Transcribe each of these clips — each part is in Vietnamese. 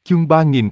Chương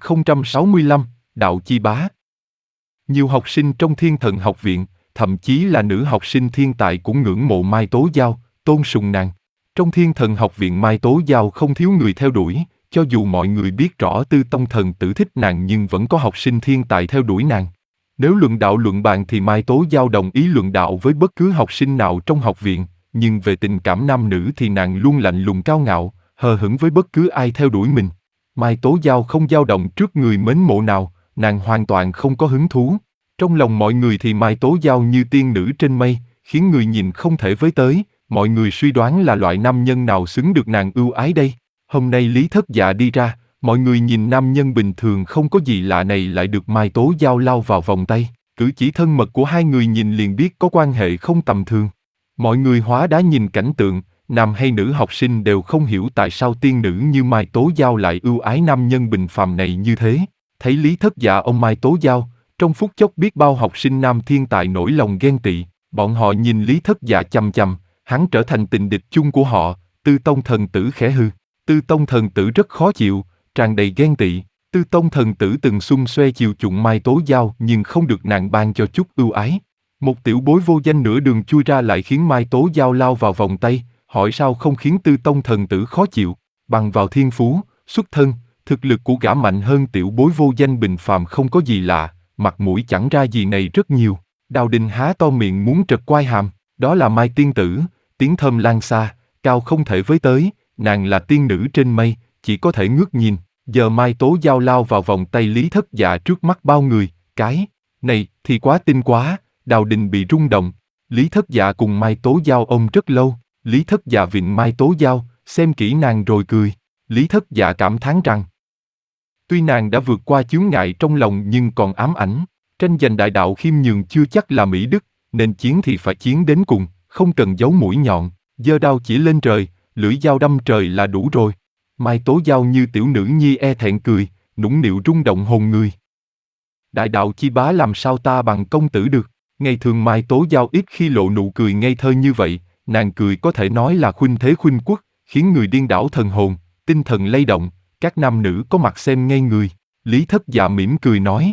3065, Đạo Chi Bá. Nhiều học sinh trong Thiên Thần Học viện, thậm chí là nữ học sinh thiên tài cũng ngưỡng mộ Mai Tố Giao, tôn sùng nàng. Trong Thiên Thần Học viện Mai Tố Giao không thiếu người theo đuổi, cho dù mọi người biết rõ Tư Tông Thần Tử thích nàng nhưng vẫn có học sinh thiên tài theo đuổi nàng. Nếu luận đạo luận bàn thì Mai Tố Giao đồng ý luận đạo với bất cứ học sinh nào trong học viện, nhưng về tình cảm nam nữ thì nàng luôn lạnh lùng cao ngạo, hờ hững với bất cứ ai theo đuổi mình. Mai Tố Giao không dao động trước người mến mộ nào, nàng hoàn toàn không có hứng thú. Trong lòng mọi người thì Mai Tố Giao như tiên nữ trên mây, khiến người nhìn không thể với tới, mọi người suy đoán là loại nam nhân nào xứng được nàng ưu ái đây. Hôm nay Lý Thất Dạ đi ra, mọi người nhìn nam nhân bình thường không có gì lạ này lại được Mai Tố Giao lao vào vòng tay, cử chỉ thân mật của hai người nhìn liền biết có quan hệ không tầm thường. Mọi người hóa đá nhìn cảnh tượng, nam hay nữ học sinh đều không hiểu tại sao tiên nữ như Mai Tố Giao lại ưu ái nam nhân bình phàm này như thế. Thấy Lý Thất Dạ ông Mai Tố Giao, trong phút chốc biết bao học sinh nam thiên tài nổi lòng ghen tị, bọn họ nhìn Lý Thất Dạ chằm chằm, hắn trở thành tình địch chung của họ. Tư Tông Thần Tử khẽ hừ. Tư Tông Thần Tử rất khó chịu, tràn đầy ghen tị. Tư Tông Thần Tử từng xung xoe chiều chuộng Mai Tố Giao nhưng không được nàng ban cho chút ưu ái. Một tiểu bối vô danh nửa đường chui ra lại khiến Mai Tố Giao lao vào vòng tay, hỏi sao không khiến Tư Tông Thần Tử khó chịu. Bằng vào thiên phú, xuất thân, thực lực của gã mạnh hơn tiểu bối vô danh bình phàm không có gì lạ, mặt mũi chẳng ra gì này rất nhiều. Đào Đình há to miệng muốn trật quai hàm, đó là Mai tiên tử, tiếng thơm lan xa, cao không thể với tới, nàng là tiên nữ trên mây, chỉ có thể ngước nhìn. Giờ Mai Tố Giao lao vào vòng tay Lý Thất Dạ trước mắt bao người, cái này thì quá tinh quá. Đào Đình bị rung động. Lý Thất Dạ cùng Mai Tố Giao ôm rất lâu. Lý Thất Dạ vịn Mai Tố Giao, xem kỹ nàng rồi cười. Lý Thất Dạ cảm thán rằng, tuy nàng đã vượt qua chướng ngại trong lòng nhưng còn ám ảnh. Tranh giành đại đạo khiêm nhường chưa chắc là mỹ đức, nên chiến thì phải chiến đến cùng, không cần giấu mũi nhọn. Giơ đao chỉ lên trời, lưỡi dao đâm trời là đủ rồi. Mai Tố Giao như tiểu nữ nhi e thẹn cười, nũng nịu rung động hồn người. Đại đạo chi bá làm sao ta bằng công tử được. Ngày thường Mai Tố Giao ít khi lộ nụ cười ngây thơ như vậy, nàng cười có thể nói là khuynh thế khuynh quốc, khiến người điên đảo thần hồn, tinh thần lay động, các nam nữ có mặt xem ngây người. Lý Thất Dạ mỉm cười nói,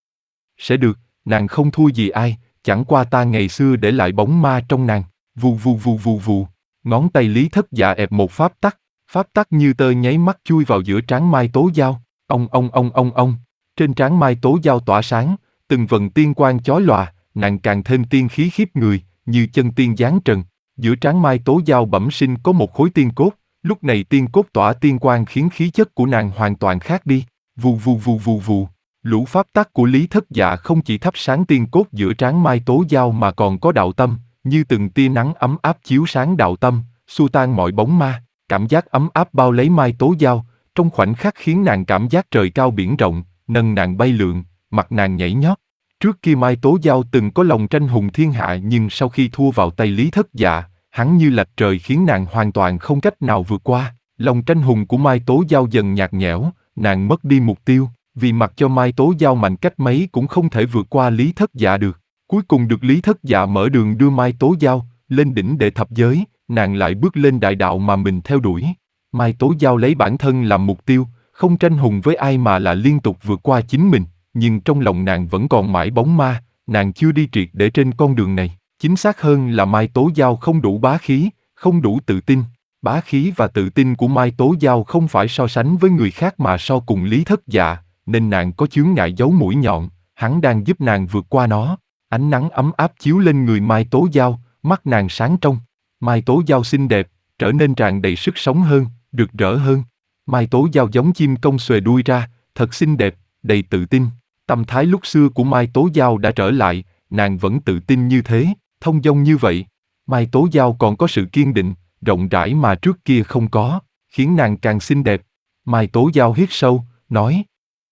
sẽ được, nàng không thua gì ai, chẳng qua ta ngày xưa để lại bóng ma trong nàng. Vù vù vù vù vù, ngón tay Lý Thất Dạ ẹp một pháp tắc như tơ nháy mắt chui vào giữa trán Mai Tố Giao. Ông, trên trán Mai Tố Giao tỏa sáng, từng vần tiên quang chói lòa, nàng càng thêm tiên khí khiếp người, như chân tiên giáng trần. Giữa trán Mai Tố Giao bẩm sinh có một khối tiên cốt, lúc này tiên cốt tỏa tiên quang khiến khí chất của nàng hoàn toàn khác đi. Vù vù vù vù vù, lũ pháp tắc của Lý Thất Dạ không chỉ thắp sáng tiên cốt giữa trán Mai Tố Giao mà còn có đạo tâm, như từng tia nắng ấm áp chiếu sáng đạo tâm, xua tan mọi bóng ma. Cảm giác ấm áp bao lấy Mai Tố Giao, trong khoảnh khắc khiến nàng cảm giác trời cao biển rộng, nâng nàng bay lượn, mặt nàng nhảy nhót. Trước kia Mai Tố Giao từng có lòng tranh hùng thiên hạ nhưng sau khi thua vào tay Lý Thất Dạ, hắn như lệch trời khiến nàng hoàn toàn không cách nào vượt qua. Lòng tranh hùng của Mai Tố Giao dần nhạt nhẽo, nàng mất đi mục tiêu, vì mặc cho Mai Tố Giao mạnh cách mấy cũng không thể vượt qua Lý Thất Dạ được. Cuối cùng được Lý Thất Dạ mở đường đưa Mai Tố Giao lên đỉnh đệ thập giới, nàng lại bước lên đại đạo mà mình theo đuổi. Mai Tố Giao lấy bản thân làm mục tiêu, không tranh hùng với ai mà là liên tục vượt qua chính mình, nhưng trong lòng nàng vẫn còn mãi bóng ma, nàng chưa đi triệt để trên con đường này. Chính xác hơn là Mai Tố Giao không đủ bá khí, không đủ tự tin. Bá khí và tự tin của Mai Tố Giao không phải so sánh với người khác mà so cùng Lý Thất Dạ, nên nàng có chướng ngại giấu mũi nhọn, hắn đang giúp nàng vượt qua nó. Ánh nắng ấm áp chiếu lên người Mai Tố Giao, mắt nàng sáng trong. Mai Tố Giao xinh đẹp, trở nên tràn đầy sức sống hơn, rực rỡ hơn. Mai Tố Giao giống chim công xòe đuôi ra, thật xinh đẹp, đầy tự tin. Tâm thái lúc xưa của Mai Tố Giao đã trở lại, nàng vẫn tự tin như thế, thông dong như vậy. Mai Tố Giao còn có sự kiên định, rộng rãi mà trước kia không có, khiến nàng càng xinh đẹp. Mai Tố Giao hít sâu, nói,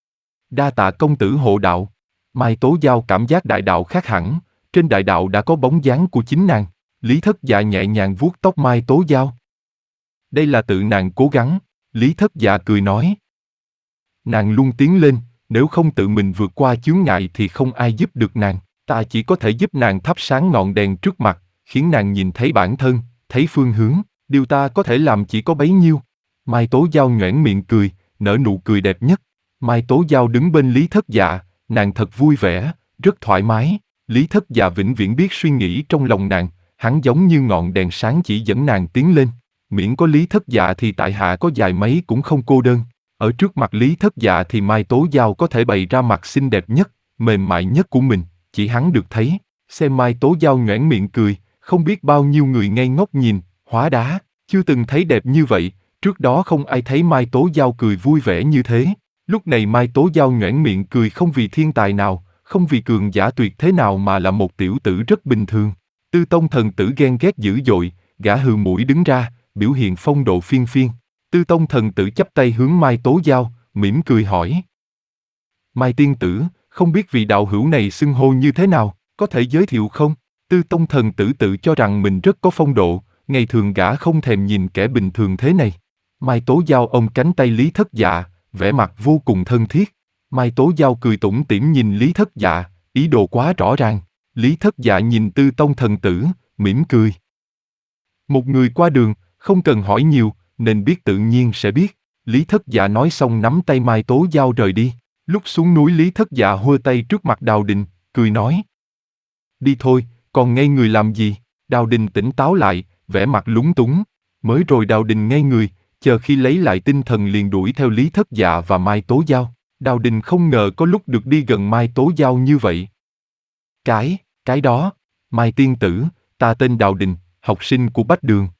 đa tạ công tử hộ đạo. Mai Tố Giao cảm giác đại đạo khác hẳn, trên đại đạo đã có bóng dáng của chính nàng. Lý Thất Dạ nhẹ nhàng vuốt tóc Mai Tố Giao. Đây là tự nàng cố gắng. Lý Thất Dạ cười nói, nàng luôn tiến lên, nếu không tự mình vượt qua chướng ngại thì không ai giúp được nàng. Ta chỉ có thể giúp nàng thắp sáng ngọn đèn trước mặt, khiến nàng nhìn thấy bản thân, thấy phương hướng. Điều ta có thể làm chỉ có bấy nhiêu. Mai Tố Giao nhoẻn miệng cười, nở nụ cười đẹp nhất. Mai Tố Giao đứng bên Lý Thất Dạ, nàng thật vui vẻ, rất thoải mái. Lý Thất Dạ vĩnh viễn biết suy nghĩ trong lòng nàng, hắn giống như ngọn đèn sáng chỉ dẫn nàng tiến lên. Miễn có Lý Thất Dạ thì tại hạ có dài mấy cũng không cô đơn. Ở trước mặt Lý Thất Dạ thì Mai Tố Giao có thể bày ra mặt xinh đẹp nhất, mềm mại nhất của mình, chỉ hắn được thấy. Xem Mai Tố Giao nhoẻn miệng cười, không biết bao nhiêu người ngây ngốc nhìn, hóa đá, chưa từng thấy đẹp như vậy, trước đó không ai thấy Mai Tố Giao cười vui vẻ như thế. Lúc này Mai Tố Giao nhoẻn miệng cười không vì thiên tài nào, không vì cường giả tuyệt thế nào mà là một tiểu tử rất bình thường. Tư Tông thần tử ghen ghét dữ dội, gã hừ mũi đứng ra, biểu hiện phong độ phiên phiên. Tư Tông thần tử chắp tay hướng Mai Tố Giao, mỉm cười hỏi. Mai tiên tử, không biết vị đạo hữu này xưng hô như thế nào, có thể giới thiệu không? Tư Tông thần tử tự cho rằng mình rất có phong độ, ngày thường gã không thèm nhìn kẻ bình thường thế này. Mai Tố Giao ôm cánh tay Lý Thất Dạ, vẻ mặt vô cùng thân thiết. Mai Tố Giao cười tủm tỉm nhìn Lý Thất Dạ, ý đồ quá rõ ràng. Lý Thất Dạ nhìn Tư Tông thần tử, mỉm cười. Một người qua đường, không cần hỏi nhiều, nên biết tự nhiên sẽ biết. Lý Thất Dạ nói xong nắm tay Mai Tố Giao rời đi. Lúc xuống núi Lý Thất Dạ hơ tay trước mặt Đào Đình, cười nói. Đi thôi, còn ngây người làm gì? Đào Đình tỉnh táo lại, vẻ mặt lúng túng. Mới rồi Đào Đình ngây người, chờ khi lấy lại tinh thần liền đuổi theo Lý Thất Dạ và Mai Tố Giao. Đào Đình không ngờ có lúc được đi gần Mai Tố Giao như vậy. Cái đó, Mai tiên tử, ta tên Đào Đình, học sinh của Bách Đường.